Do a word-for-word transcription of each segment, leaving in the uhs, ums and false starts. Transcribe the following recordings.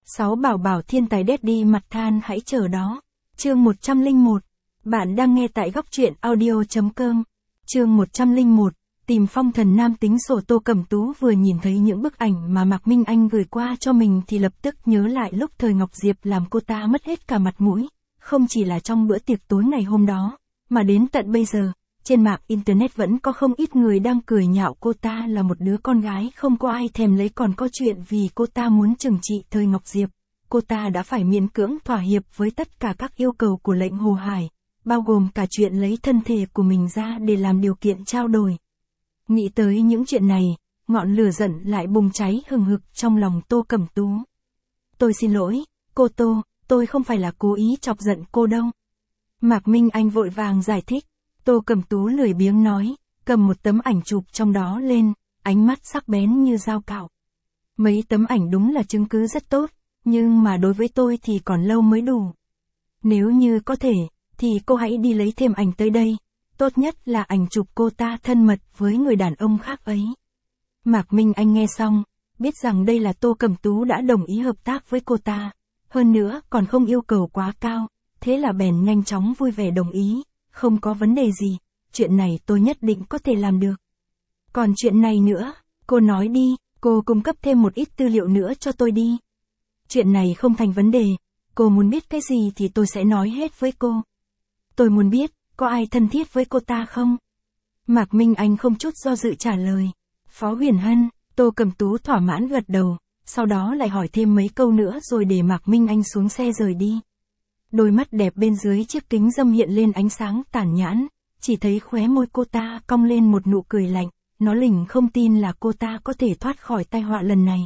Sáu bảo bảo thiên tài Daddy mặt than hãy chờ đó. Chương một trăm lẻ một. Bạn đang nghe tại góc truyện audio chấm com. Chương một trăm lẻ một. Tìm phong thần nam tính sổ. Tô Cẩm Tú vừa nhìn thấy những bức ảnh mà Mạc Minh Anh gửi qua cho mình thì lập tức nhớ lại lúc thời Ngọc Diệp làm cô ta mất hết cả mặt mũi. Không chỉ là trong bữa tiệc tối ngày hôm đó, mà đến tận bây giờ, trên mạng Internet vẫn có không ít người đang cười nhạo cô ta là một đứa con gái không có ai thèm lấy, còn có chuyện vì cô ta muốn trừng trị thời Ngọc Diệp. Cô ta đã phải miễn cưỡng thỏa hiệp với tất cả các yêu cầu của lệnh Hồ Hải, bao gồm cả chuyện lấy thân thể của mình ra để làm điều kiện trao đổi. Nghĩ tới những chuyện này, ngọn lửa giận lại bùng cháy hừng hực trong lòng Tô Cẩm Tú. Tôi xin lỗi, cô Tô, tôi không phải là cố ý chọc giận cô đâu. Mạc Minh Anh vội vàng giải thích. Tô Cẩm Tú lười biếng nói, cầm một tấm ảnh chụp trong đó lên, ánh mắt sắc bén như dao cạo. Mấy tấm ảnh đúng là chứng cứ rất tốt, nhưng mà đối với tôi thì còn lâu mới đủ. Nếu như có thể, thì cô hãy đi lấy thêm ảnh tới đây, tốt nhất là ảnh chụp cô ta thân mật với người đàn ông khác ấy. Mạc Minh Anh nghe xong, biết rằng đây là Tô Cẩm Tú đã đồng ý hợp tác với cô ta, hơn nữa còn không yêu cầu quá cao, thế là bèn nhanh chóng vui vẻ đồng ý. Không có vấn đề gì, chuyện này tôi nhất định có thể làm được. Còn chuyện này nữa, cô nói đi, cô cung cấp thêm một ít tư liệu nữa cho tôi đi. Chuyện này không thành vấn đề, cô muốn biết cái gì thì tôi sẽ nói hết với cô. Tôi muốn biết, có ai thân thiết với cô ta không? Mạc Minh Anh không chút do dự trả lời. Phó Huyền Hân. Tô Cẩm Tú thỏa mãn gật đầu, sau đó lại hỏi thêm mấy câu nữa rồi để Mạc Minh Anh xuống xe rời đi. Đôi mắt đẹp bên dưới chiếc kính râm hiện lên ánh sáng tàn nhẫn, chỉ thấy khóe môi cô ta cong lên một nụ cười lạnh, nó lỉnh không tin là cô ta có thể thoát khỏi tai họa lần này.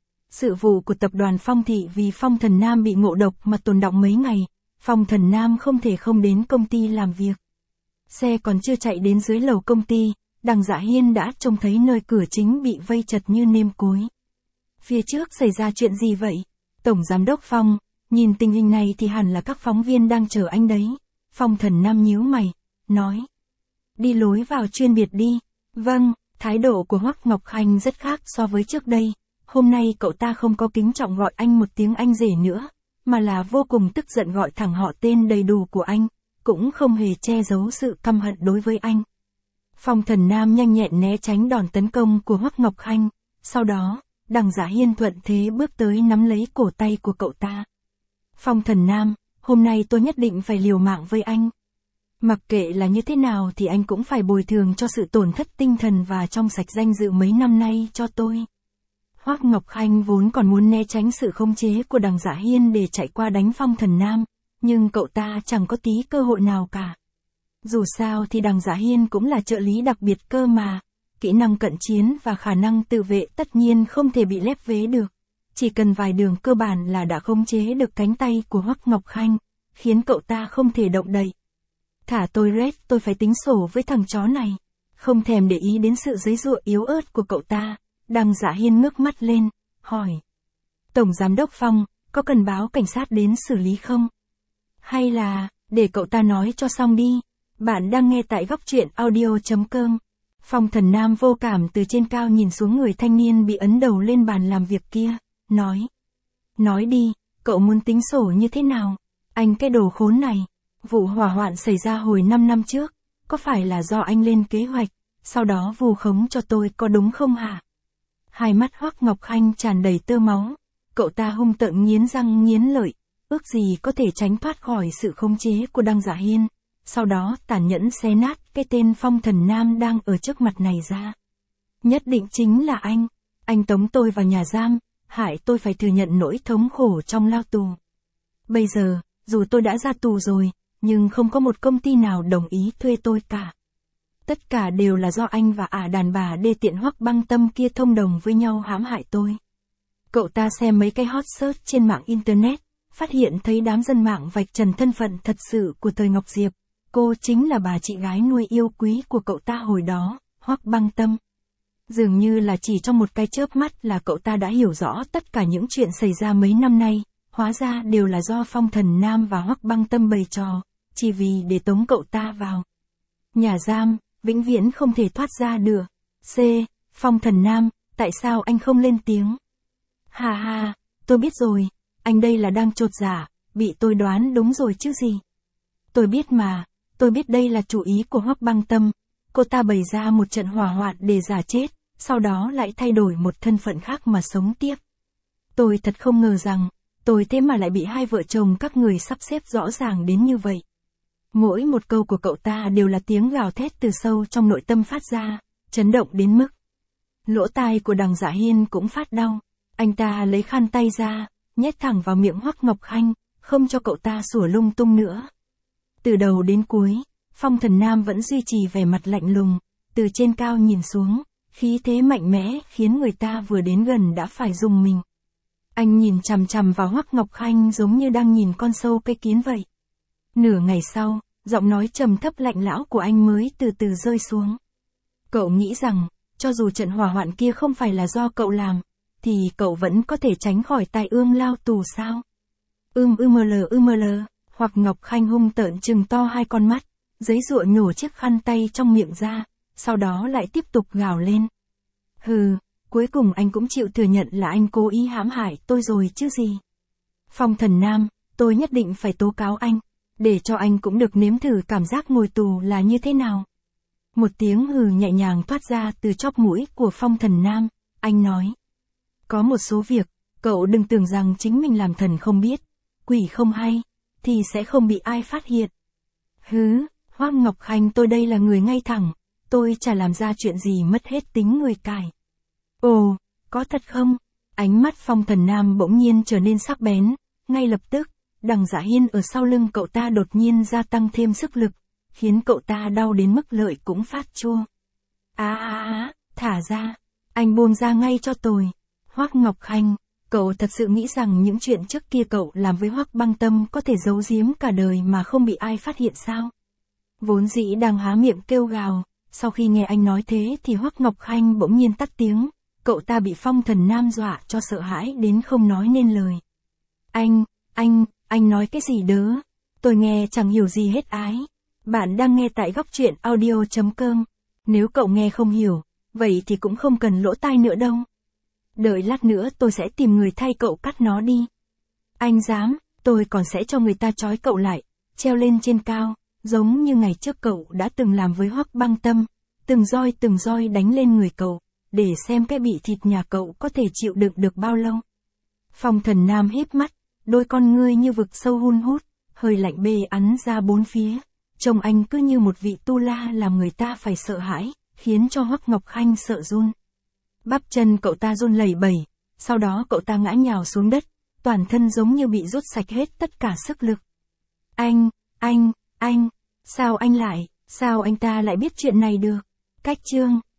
Sự vụ của tập đoàn Phong Thị vì Phong Thần Nam bị ngộ độc mà tồn đọng mấy ngày, Phong Thần Nam không thể không đến công ty làm việc. Xe còn chưa chạy đến dưới lầu công ty, Đằng Dạ Hiên đã trông thấy nơi cửa chính bị vây chật như nêm cối. Phía trước xảy ra chuyện gì vậy? Tổng Giám đốc Phong. Nhìn tình hình này thì hẳn là các phóng viên đang chờ anh đấy. Phong Thần Nam nhíu mày, nói. Đi lối vào chuyên biệt đi. Vâng, thái độ của Hoắc Ngọc Khanh rất khác so với trước đây. Hôm nay cậu ta không có kính trọng gọi anh một tiếng anh rể nữa, mà là vô cùng tức giận gọi thẳng họ tên đầy đủ của anh, cũng không hề che giấu sự căm hận đối với anh. Phong Thần Nam nhanh nhẹn né tránh đòn tấn công của Hoắc Ngọc Khanh, sau đó, Đằng Dạ Hiên thuận thế bước tới nắm lấy cổ tay của cậu ta. Phong Thần Nam, hôm nay tôi nhất định phải liều mạng với anh. Mặc kệ là như thế nào thì anh cũng phải bồi thường cho sự tổn thất tinh thần và trong sạch danh dự mấy năm nay cho tôi. Hoắc Ngọc Khanh vốn còn muốn né tránh sự khống chế của Đằng Dạ Hiên để chạy qua đánh Phong Thần Nam, nhưng cậu ta chẳng có tí cơ hội nào cả. Dù sao thì Đằng Dạ Hiên cũng là trợ lý đặc biệt cơ mà, kỹ năng cận chiến và khả năng tự vệ tất nhiên không thể bị lép vế được. Chỉ cần vài đường cơ bản là đã khống chế được cánh tay của Hoắc Ngọc Khanh, khiến cậu ta không thể động đậy. Thả tôi Red, tôi phải tính sổ với thằng chó này. Không thèm để ý đến sự giãy giụa yếu ớt của cậu ta, Đằng Dạ Hiên ngước mắt lên, hỏi. Tổng Giám đốc Phong, có cần báo cảnh sát đến xử lý không? Hay là, để cậu ta nói cho xong đi. Bạn đang nghe tại góc truyện audio chấm com. Phong Thần Nam vô cảm từ trên cao nhìn xuống người thanh niên bị ấn đầu lên bàn làm việc kia, nói. Nói đi, cậu muốn tính sổ như thế nào? Anh cái đồ khốn này, vụ hỏa hoạn xảy ra hồi năm năm trước, có phải là do anh lên kế hoạch, sau đó vù khống cho tôi có đúng không hả? Hai mắt Hoắc Ngọc Khanh tràn đầy tơ máu, cậu ta hung tợn nghiến răng nghiến lợi, ước gì có thể tránh thoát khỏi sự khống chế của Đằng Dạ Hiên, sau đó tàn nhẫn xé nát cái tên Phong Thần Nam đang ở trước mặt này ra. Nhất định chính là anh, anh tống tôi vào nhà giam, hại tôi phải thừa nhận nỗi thống khổ trong lao tù. Bây giờ, dù tôi đã ra tù rồi, nhưng không có một công ty nào đồng ý thuê tôi cả. Tất cả đều là do anh và ả đàn bà đê tiện Hoắc Băng Tâm kia thông đồng với nhau hãm hại tôi. Cậu ta xem mấy cái hot search trên mạng Internet, phát hiện thấy đám dân mạng vạch trần thân phận thật sự của thời Ngọc Diệp. Cô chính là bà chị gái nuôi yêu quý của cậu ta hồi đó, Hoắc Băng Tâm. Dường như là chỉ trong một cái chớp mắt là cậu ta đã hiểu rõ tất cả những chuyện xảy ra mấy năm nay, hóa ra đều là do Phong Thần Nam và Hoắc Băng Tâm bày trò, chỉ vì để tống cậu ta vào nhà giam, vĩnh viễn không thể thoát ra được. C. Phong Thần Nam, tại sao anh không lên tiếng? Hà hà, tôi biết rồi, anh đây là đang chột dạ, bị tôi đoán đúng rồi chứ gì. Tôi biết mà, tôi biết đây là chủ ý của Hoắc Băng Tâm, cô ta bày ra một trận hỏa hoạn để giả chết, sau đó lại thay đổi một thân phận khác mà sống tiếp. Tôi thật không ngờ rằng, tôi thế mà lại bị hai vợ chồng các người sắp xếp rõ ràng đến như vậy. Mỗi một câu của cậu ta đều là tiếng gào thét từ sâu trong nội tâm phát ra, chấn động đến mức lỗ tai của Đằng Dạ Hiên cũng phát đau. Anh ta lấy khăn tay ra, nhét thẳng vào miệng Hoắc Ngọc Khanh, không cho cậu ta sủa lung tung nữa. Từ đầu đến cuối, Phong Thần Nam vẫn duy trì vẻ mặt lạnh lùng, từ trên cao nhìn xuống, khí thế mạnh mẽ khiến người ta vừa đến gần đã phải rùng mình. Anh nhìn chằm chằm vào Hoắc Ngọc Khanh giống như đang nhìn con sâu cây kiến vậy. Nửa ngày sau, giọng nói trầm thấp lạnh lão của anh mới từ từ rơi xuống. Cậu nghĩ rằng, cho dù trận hỏa hoạn kia không phải là do cậu làm, thì cậu vẫn có thể tránh khỏi tai ương lao tù sao? Ưm ưm lờ ưm lờ, hoặc Ngọc Khanh hung tợn trừng to hai con mắt, giấy rụa nhổ chiếc khăn tay trong miệng ra, sau đó lại tiếp tục gào lên. Hừ, cuối cùng anh cũng chịu thừa nhận là anh cố ý hãm hại tôi rồi chứ gì. Phong Thần Nam, tôi nhất định phải tố cáo anh, để cho anh cũng được nếm thử cảm giác ngồi tù là như thế nào. Một tiếng hừ nhẹ nhàng thoát ra từ chóp mũi của Phong Thần Nam, anh nói. Có một số việc, cậu đừng tưởng rằng chính mình làm thần không biết, quỷ không hay, thì sẽ không bị ai phát hiện. Hứ, Hoắc Ngọc Khanh tôi đây là người ngay thẳng, tôi chả làm ra chuyện gì mất hết tính người cải. Ồ, có thật không? Ánh mắt Phong Thần Nam bỗng nhiên trở nên sắc bén, ngay lập tức, Đằng Dạ Hiên ở sau lưng cậu ta đột nhiên gia tăng thêm sức lực, khiến cậu ta đau đến mức lợi cũng phát chua. Á á á, thả ra, anh buông ra ngay cho tôi. Hoắc Ngọc Khanh, cậu thật sự nghĩ rằng những chuyện trước kia cậu làm với Hoắc Băng Tâm có thể giấu giếm cả đời mà không bị ai phát hiện sao? Vốn dĩ đang há miệng kêu gào, sau khi nghe anh nói thế thì Hoắc Ngọc Khanh bỗng nhiên tắt tiếng, cậu ta bị Phong Thần Nam dọa cho sợ hãi đến không nói nên lời. Anh, anh, anh nói cái gì đớ? Tôi nghe chẳng hiểu gì hết ái. Bạn đang nghe tại góc truyện audio chấm com. Nếu cậu nghe không hiểu, vậy thì cũng không cần lỗ tai nữa đâu. Đợi lát nữa tôi sẽ tìm người thay cậu cắt nó đi. Anh dám, tôi còn sẽ cho người ta trói cậu lại, treo lên trên cao, giống như ngày trước cậu đã từng làm với Hoắc Băng Tâm, từng roi từng roi đánh lên người cậu, để xem cái bị thịt nhà cậu có thể chịu đựng được bao lâu. Phong Thần Nam híp mắt, đôi con ngươi như vực sâu hun hút, hơi lạnh bê ắn ra bốn phía. Trông anh cứ như một vị tu la làm người ta phải sợ hãi, khiến cho Hoắc Ngọc Khanh sợ run. Bắp chân cậu ta run lẩy bẩy, sau đó cậu ta ngã nhào xuống đất, toàn thân giống như bị rút sạch hết tất cả sức lực. Anh, anh, anh, sao anh lại, sao anh ta lại biết chuyện này được? Cách chương